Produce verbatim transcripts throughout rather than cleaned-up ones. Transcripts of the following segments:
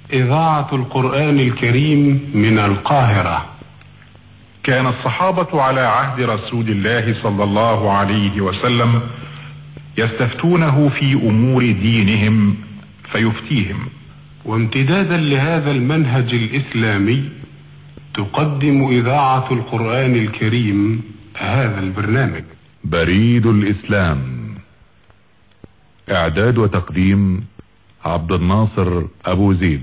إذاعة القرآن الكريم من القاهرة. كان الصحابة على عهد رسول الله صلى الله عليه وسلم يستفتونه في أمور دينهم فيفتيهم. وامتدادا لهذا المنهج الإسلامي تقدم إذاعة القرآن الكريم هذا البرنامج. بريد الإسلام. إعداد وتقديم عبد الناصر أبو زيد.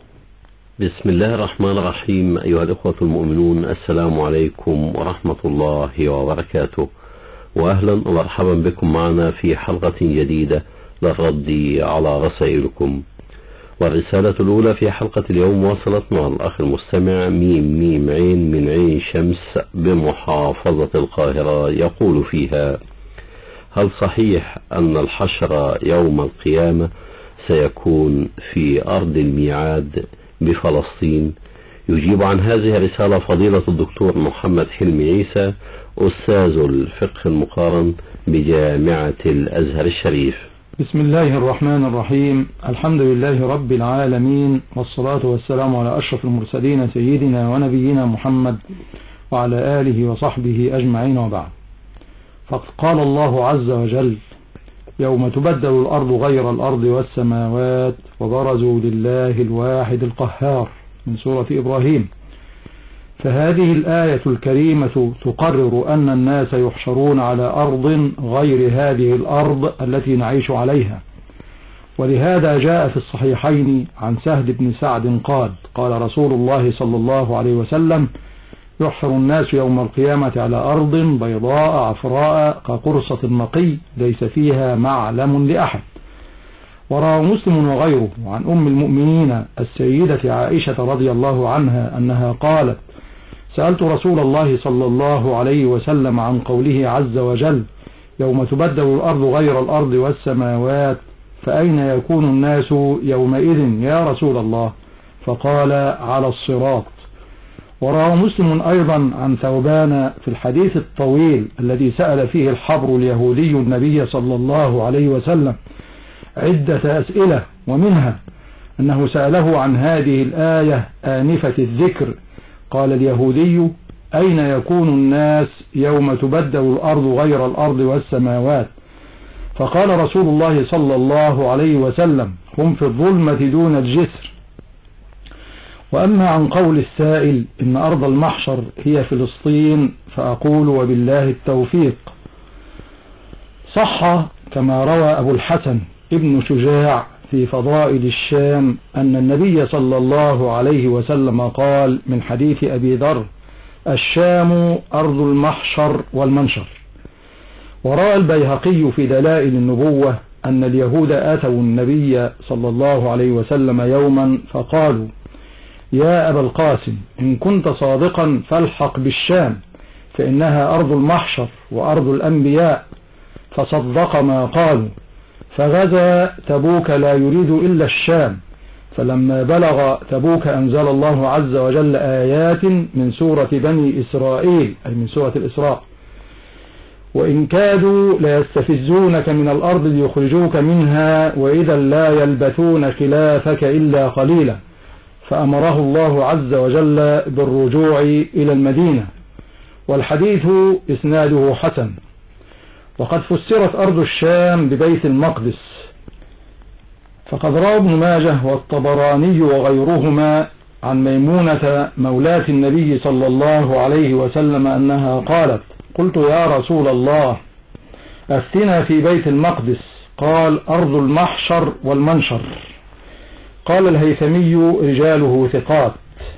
بسم الله الرحمن الرحيم. أيها الأخوة المؤمنون، السلام عليكم ورحمة الله وبركاته، وأهلا ومرحبا بكم معنا في حلقة جديدة للرد على رسائلكم. والرسالة الأولى في حلقة اليوم وصلت مع الأخ المستمع ميم ميم عين من عين شمس بمحافظة القاهرة، يقول فيها: هل صحيح أن الحشر يوم القيامة سيكون في أرض الميعاد بفلسطين؟ يجيب عن هذه الرسالة فضيلة الدكتور محمد حلمي عيسى، أستاذ الفقه المقارن بجامعة الأزهر الشريف. بسم الله الرحمن الرحيم. الحمد لله رب العالمين، والصلاة والسلام على أشرف المرسلين سيدنا ونبينا محمد وعلى آله وصحبه أجمعين، وبعد. فقد قال الله عز وجل: يوم تبدل الأرض غير الأرض والسماوات وبرزوا لله الواحد القهار، من سورة إبراهيم. فهذه الآية الكريمة تقرر أن الناس يحشرون على أرض غير هذه الأرض التي نعيش عليها. ولهذا جاء في الصحيحين عن سهل بن سعد قال: قال رسول الله صلى الله عليه وسلم: يحشر الناس يوم القيامة على أرض بيضاء عفراء كقرصة النقي ليس فيها معلم لأحد. وروى مسلم وغيره عن أم المؤمنين السيدة عائشة رضي الله عنها أنها قالت: سألت رسول الله صلى الله عليه وسلم عن قوله عز وجل: يوم تبدل الأرض غير الأرض والسماوات، فأين يكون الناس يومئذ يا رسول الله؟ فقال: على الصراط. وروى مسلم أيضا عن ثوبان في الحديث الطويل الذي سأل فيه الحبر اليهودي النبي صلى الله عليه وسلم عدة أسئلة، ومنها أنه سأله عن هذه الآية آنفة الذكر. قال اليهودي: أين يكون الناس يوم تبدل الأرض غير الأرض والسماوات؟ فقال رسول الله صلى الله عليه وسلم: هم في الظلمة دون الجسر. وأما عن قول السائل إن أرض المحشر هي فلسطين، فأقول وبالله التوفيق. صح كما روى أبو الحسن ابن شجاع في فضائل الشام أن النبي صلى الله عليه وسلم قال من حديث أبي ذر: الشام أرض المحشر والمنشر. وروى البيهقي في دلائل النبوة أن اليهود أتوا النبي صلى الله عليه وسلم يوما فقالوا: يا أبا القاسم، إن كنت صادقا فالحق بالشام، فإنها أرض المحشر وأرض الأنبياء. فصدق ما قالوا، فغزا تبوك لا يريد إلا الشام. فلما بلغ تبوك أنزل الله عز وجل آيات من سورة بني إسرائيل، أي من سورة الإسراء: وإن كادوا ليستفزونك من الأرض ليخرجوك منها وإذا لا يلبثون خلافك إلا قليلا. فأمره الله عز وجل بالرجوع إلى المدينة. والحديث إسناده حسن. وقد فسرت أرض الشام ببيت المقدس، فقد روى ابن ماجه والطبراني وغيرهما عن ميمونة مولاة النبي صلى الله عليه وسلم أنها قالت: قلت يا رسول الله أفتنا في بيت المقدس. قال: أرض المحشر والمنشر. قال الهيثمي: رجاله ثقات.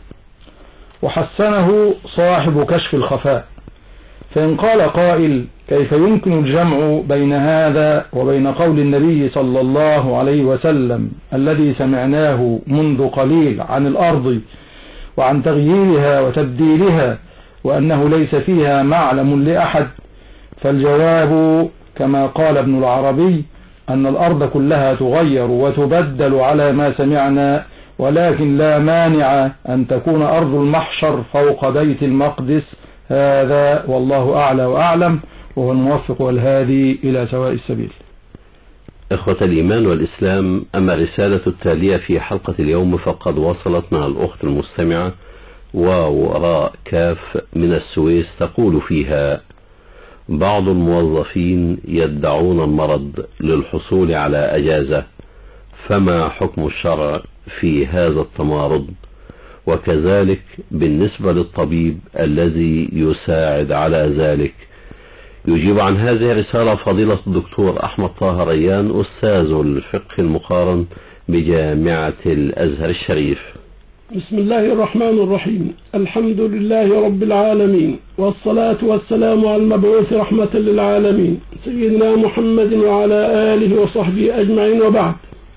وحسنه صاحب كشف الخفاء. فإن قال قائل: كيف يمكن الجمع بين هذا وبين قول النبي صلى الله عليه وسلم الذي سمعناه منذ قليل عن الأرض وعن تغييرها وتبديلها وأنه ليس فيها معلم لأحد؟ فالجواب كما قال ابن العربي أن الأرض كلها تغير وتبدل على ما سمعنا، ولكن لا مانع أن تكون أرض المحشر فوق بيت المقدس. هذا والله أعلى وأعلم، وهو الموفق والهادي إلى سواء السبيل. إخوة الإيمان والإسلام، أما الرسالة التالية في حلقة اليوم فقد وصلت مع الأخت المستمعة واو راء كاف من السويس، تقول فيها: بعض الموظفين يدعون المرض للحصول على أجازة، فما حكم الشرع في هذا التمارض؟ وكذلك بالنسبة للطبيب الذي يساعد على ذلك. يجيب عن هذه الرسالة فضيلة الدكتور أحمد طه ريان، أستاذ الفقه المقارن بجامعة الأزهر الشريف. بسم الله الرحمن الرحيم. الحمد لله رب العالمين، والصلاة والسلام على المبعوث رحمة للعالمين سيدنا محمد وعلى آله وصحبه أجمعين، وبعد.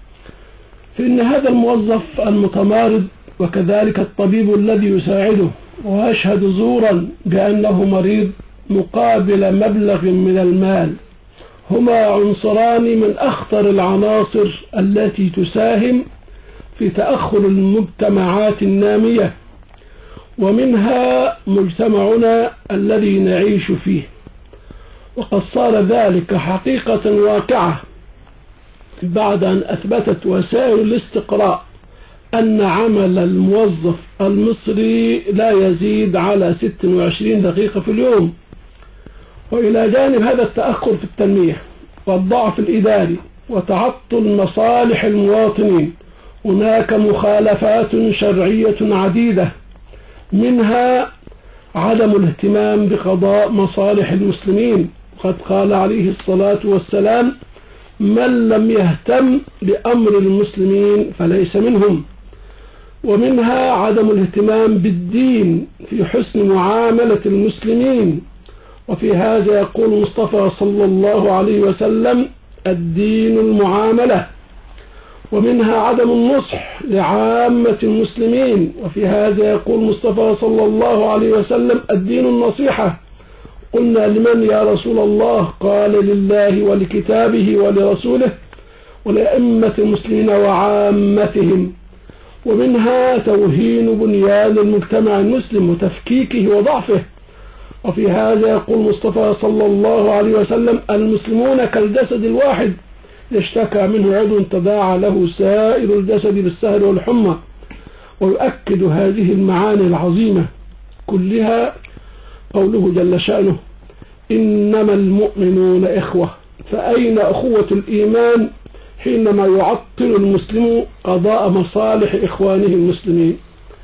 فإن هذا الموظف المتمارض وكذلك الطبيب الذي يساعده ويشهد زورا بأنه مريض مقابل مبلغ من المال هما عنصران من أخطر العناصر التي تساهم في تأخر المجتمعات النامية، ومنها مجتمعنا الذي نعيش فيه. وقد صار ذلك حقيقة واقعة بعد أن أثبتت وسائل الاستقراء أن عمل الموظف المصري لا يزيد على ست وعشرين دقيقة في اليوم. وإلى جانب هذا التأخر في التنمية والضعف الإداري وتعطل مصالح المواطنين، هناك مخالفات شرعية عديدة، منها عدم الاهتمام بقضاء مصالح المسلمين. قد قال عليه الصلاة والسلام: من لم يهتم بأمر المسلمين فليس منهم. ومنها عدم الاهتمام بالدين في حسن معاملة المسلمين، وفي هذا يقول المصطفى صلى الله عليه وسلم: الدين المعاملة. ومنها عدم النصح لعامة المسلمين، وفي هذا يقول المصطفى صلى الله عليه وسلم: الدين النصيحة. قلنا: لمن يا رسول الله؟ قال: لله ولكتابه ولرسوله ولأئمة المسلمين وعامتهم. ومنها توهين بنيان المجتمع المسلم وتفكيكه وضعفه، وفي هذا يقول المصطفى صلى الله عليه وسلم: المسلمون كالجسد الواحد يشتكى منه عضو تداعى له سائر الجسد بالسهر والحمى. ويؤكد هذه المعاني العظيمة كلها قوله جل شأنه: إنما المؤمنون إخوة. فأين أخوة الإيمان حينما يعطل المسلم قضاء مصالح إخوانه المسلمين؟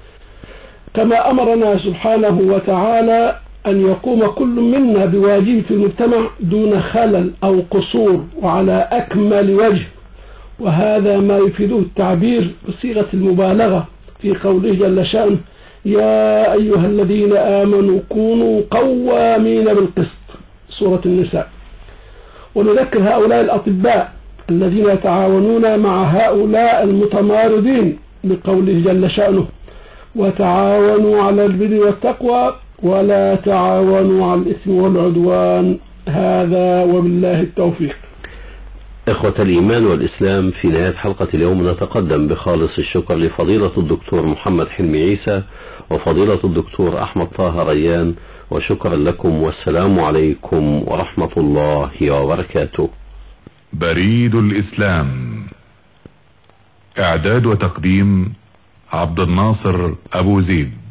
كما أمرنا سبحانه وتعالى أن يقوم كل منا بواجبه في المجتمع دون خلل أو قصور وعلى أكمل وجه، وهذا ما يفيده التعبير بصيغة المبالغة في قوله جل شأنه: يا أيها الذين آمنوا كونوا قوامين بالقسط، سورة النساء. ونذكر هؤلاء الأطباء الذين يتعاونون مع هؤلاء المتمارضين بقوله جل شأنه: وتعاونوا على البر والتقوى ولا تعاونوا على الإثم والعدوان. هذا وبالله التوفيق. إخوة الإيمان والإسلام، في نهاية حلقة اليوم نتقدم بخالص الشكر لفضيلة الدكتور محمد حلمي عيسى وفضيلة الدكتور أحمد طه ريان، وشكرا لكم، والسلام عليكم ورحمة الله وبركاته. بريد الإسلام، إعداد وتقديم عبد الناصر أبو زيد.